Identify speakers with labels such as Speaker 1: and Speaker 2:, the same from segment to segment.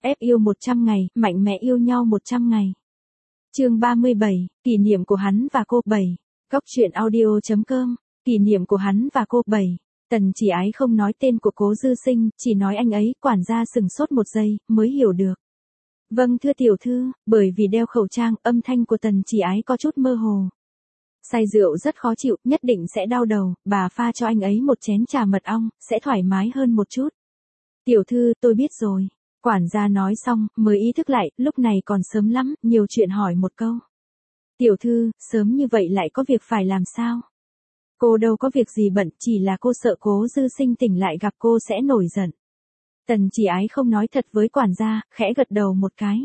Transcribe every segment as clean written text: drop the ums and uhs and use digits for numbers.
Speaker 1: Ép yêu 100 ngày, mạnh mẽ yêu nhau 100 ngày. Chương 37, kỷ niệm của hắn và cô. 7. Góc truyện audio.com. Kỷ niệm của hắn và cô. 7. Tần Chỉ Ái không nói tên của Cố Dư Sinh, chỉ nói anh ấy. Quản gia sừng sốt một giây, mới hiểu được. Vâng thưa tiểu thư, bởi vì đeo khẩu trang, âm thanh của Tần Chỉ Ái có chút mơ hồ. Say rượu rất khó chịu, nhất định sẽ đau đầu, bà pha cho anh ấy một chén trà mật ong, sẽ thoải mái hơn một chút. Tiểu thư, tôi biết rồi. Quản gia nói xong, mới ý thức lại, lúc này còn sớm lắm, nhiều chuyện hỏi một câu. Tiểu thư, sớm như vậy lại có việc phải làm sao? Cô đâu có việc gì bận, chỉ là cô sợ Cố Dư Sinh tỉnh lại gặp cô sẽ nổi giận. Tần Chỉ Ái không nói thật với quản gia, khẽ gật đầu một cái.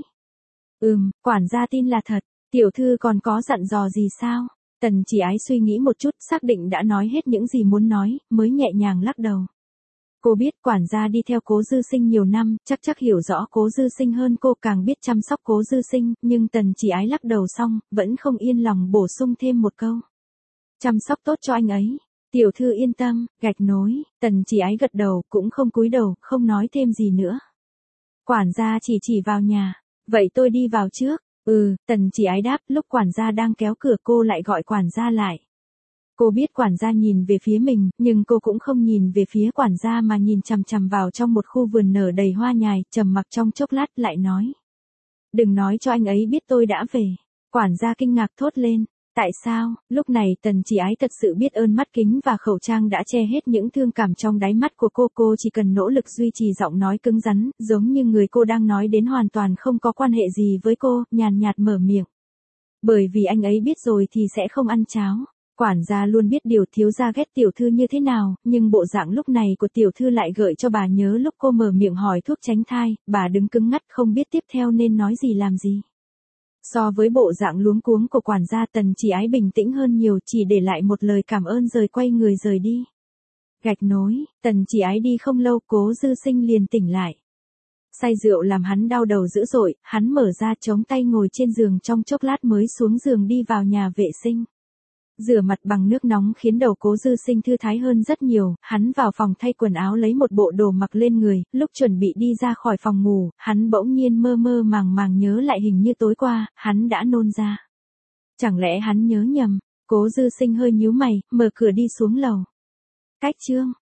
Speaker 1: Quản gia tin là thật, tiểu thư còn có dặn dò gì sao? Tần Chỉ Ái suy nghĩ một chút, xác định đã nói hết những gì muốn nói, mới nhẹ nhàng lắc đầu. Cô biết quản gia đi theo Cố Dư Sinh nhiều năm, chắc hiểu rõ Cố Dư Sinh hơn cô, càng biết chăm sóc Cố Dư Sinh, nhưng Tần Chỉ Ái lắc đầu xong, vẫn không yên lòng bổ sung thêm một câu. Chăm sóc tốt cho anh ấy. Tiểu thư yên tâm, gạch nối. Tần Chỉ Ái gật đầu, cũng không cúi đầu, không nói thêm gì nữa. Quản gia chỉ vào nhà. Vậy tôi đi vào trước. Tần Chỉ Ái đáp, lúc quản gia đang kéo cửa cô lại gọi quản gia lại. Cô biết quản gia nhìn về phía mình, nhưng cô cũng không nhìn về phía quản gia mà nhìn chằm chằm vào trong một khu vườn nở đầy hoa nhài, trầm mặc trong chốc lát lại nói. Đừng nói cho anh ấy biết tôi đã về. Quản gia kinh ngạc thốt lên. Tại sao? Lúc này Tần Chỉ Ái thật sự biết ơn mắt kính và khẩu trang đã che hết những thương cảm trong đáy mắt của cô chỉ cần nỗ lực duy trì giọng nói cứng rắn, giống như người cô đang nói đến hoàn toàn không có quan hệ gì với cô, nhàn nhạt mở miệng. Bởi vì anh ấy biết rồi thì sẽ không ăn cháo. Quản gia luôn biết điều thiếu gia ghét tiểu thư như thế nào, nhưng bộ dạng lúc này của tiểu thư lại gợi cho bà nhớ lúc cô mở miệng hỏi thuốc tránh thai, bà đứng cứng ngắt không biết tiếp theo nên nói gì làm gì. So với bộ dạng luống cuống của quản gia, Tần Chỉ Ái bình tĩnh hơn nhiều, chỉ để lại một lời cảm ơn rồi quay người rời đi. Gạch nối, Tần Chỉ Ái đi không lâu, Cố Dư Sinh liền tỉnh lại. Say rượu làm hắn đau đầu dữ dội, hắn mở ra chống tay ngồi trên giường trong chốc lát mới xuống giường đi vào nhà vệ sinh. Rửa mặt bằng nước nóng khiến đầu Cố Dư Sinh thư thái hơn rất nhiều, hắn vào phòng thay quần áo lấy một bộ đồ mặc lên người, lúc chuẩn bị đi ra khỏi phòng ngủ, hắn bỗng nhiên mơ màng nhớ lại hình như tối qua, hắn đã nôn ra. Chẳng lẽ hắn nhớ nhầm? Cố Dư Sinh hơi nhíu mày, mở cửa đi xuống lầu. Cách chương